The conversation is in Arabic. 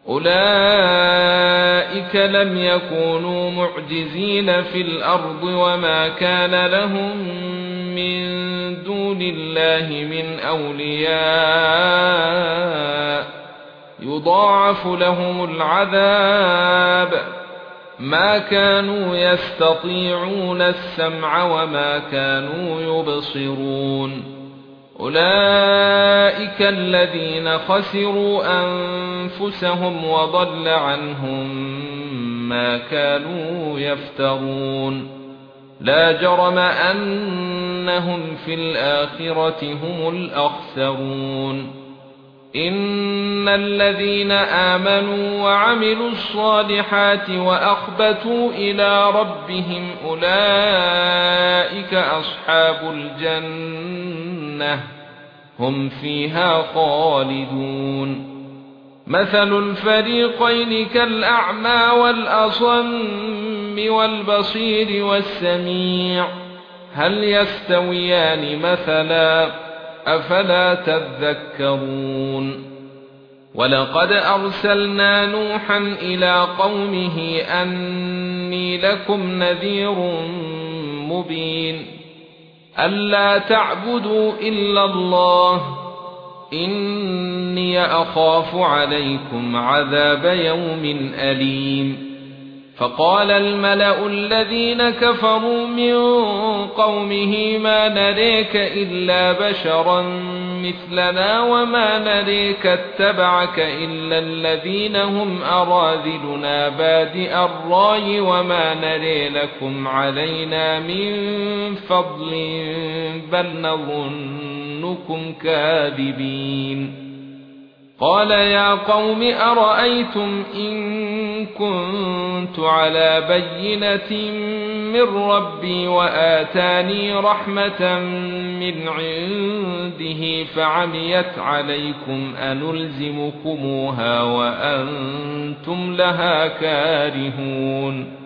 أولئك لم يكونوا معجزين في الأرض وما كان لهم من دون الله من أولياء يضاعف لهم العذاب ما كانوا يستطيعون السمع وما كانوا يبصرون أولئك الذين خسروا أنفسهم وضل عنهم ما كانوا يفترون لا جرم أنهم في الآخرة هم الأخسرون إن الذين آمنوا وعملوا الصالحات وأخبتوا إلى ربهم أولئك أصحاب الجنة هم فيها خالدون مثل الفريقين كالأعمى والأصم والبصير والسميع هل يستويان مثلا أفلا تذكرون ولقد أرسلنا نوحا إلى قومه أني لكم نذير مبين ألا تعبدوا إلا الله إني أخاف عليكم عذاب يوم أليم فقال الملأ الذين كفروا من قومه ما نريك إلا بشرا مثلنا وما نريك اتبعك إلا الذين هم أراذلنا بادئ الرأي وما نري لكم علينا من فضل بل نظنكم كاذبين قال يا قوم أرأيتم إن كنت على بينة من ربي وآتاني رحمة من عنده فعميت عليكم أنلزمكموها وأنتم لها كارهون